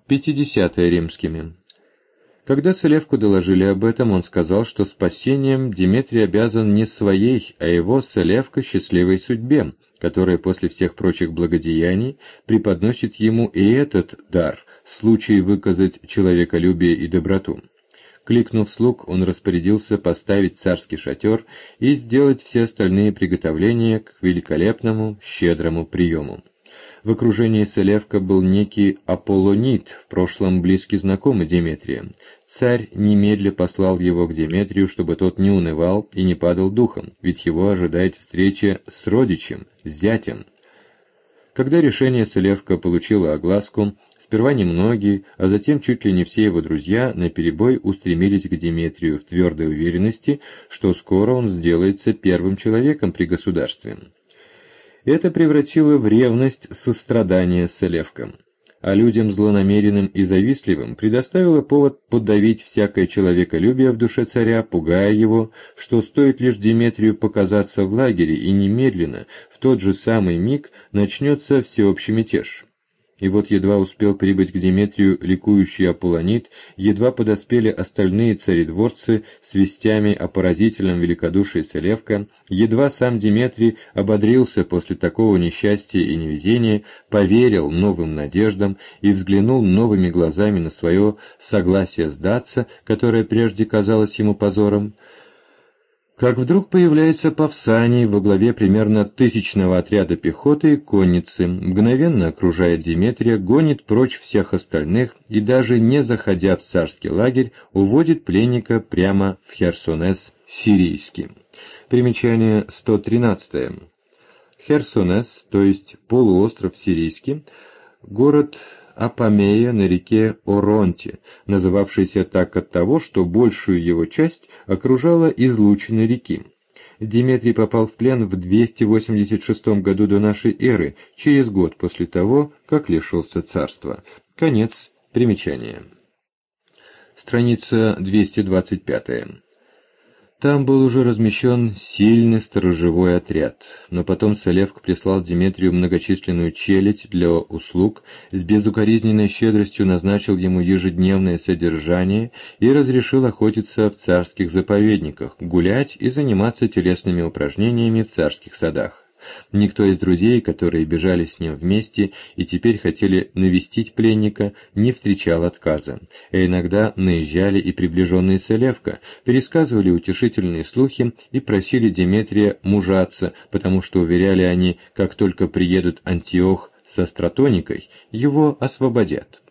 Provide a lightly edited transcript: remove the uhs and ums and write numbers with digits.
50-е римскими. Когда Селевку доложили об этом, он сказал, что спасением Деметрий обязан не своей, а его, Селевка, счастливой судьбе, которая после всех прочих благодеяний преподносит ему и этот дар, случай выказать человеколюбие и доброту. Кликнув слуг, он распорядился поставить царский шатер и сделать все остальные приготовления к великолепному, щедрому приему. В окружении Селевка был некий Аполлонит, в прошлом близкий знакомый Деметрия. Царь немедля послал его к Деметрию, чтобы тот не унывал и не падал духом, ведь его ожидает встреча с родичем, с зятем. Когда решение Селевка получило огласку, сперва немногие, а затем чуть ли не все его друзья наперебой устремились к Деметрию в твердой уверенности, что скоро он сделается первым человеком при государстве. Это превратило в ревность сострадание Селевка, а людям злонамеренным и завистливым предоставило повод подавить всякое человеколюбие в душе царя, пугая его, что стоит лишь Деметрию показаться в лагере, и немедленно, в тот же самый миг, начнется всеобщий мятеж. И вот едва успел прибыть к Деметрию ликующий Аполлонит, едва подоспели остальные царедворцы с вестями о поразительном великодушии Селевка, едва сам Деметрий ободрился после такого несчастья и невезения, поверил новым надеждам и взглянул новыми глазами на свое согласие сдаться, которое прежде казалось ему позором, как вдруг появляется Павсаний во главе примерно 1000-го отряда пехоты и конницы, мгновенно окружает Деметрия, гонит прочь всех остальных и даже не заходя в царский лагерь, уводит пленника прямо в Херсонес сирийский. Примечание 113. Херсонес, то есть полуостров сирийский, город Апамея на реке Оронте, называвшийся так от того, что большую его часть окружала излучина реки. Деметрий попал в плен в 286 году до нашей эры, через год после того, как лишился царства. Конец примечания. Страница 225. Там был уже размещен сильный сторожевой отряд, но потом Селевк прислал Деметрию многочисленную челядь для услуг, с безукоризненной щедростью назначил ему ежедневное содержание и разрешил охотиться в царских заповедниках, гулять и заниматься телесными упражнениями в царских садах. Никто из друзей, которые бежали с ним вместе и теперь хотели навестить пленника, не встречал отказа. А иногда наезжали и приближенные Селевка, пересказывали утешительные слухи и просили Деметрия мужаться, потому что, уверяли они, как только приедут Антиох со Стратоникой, его освободят.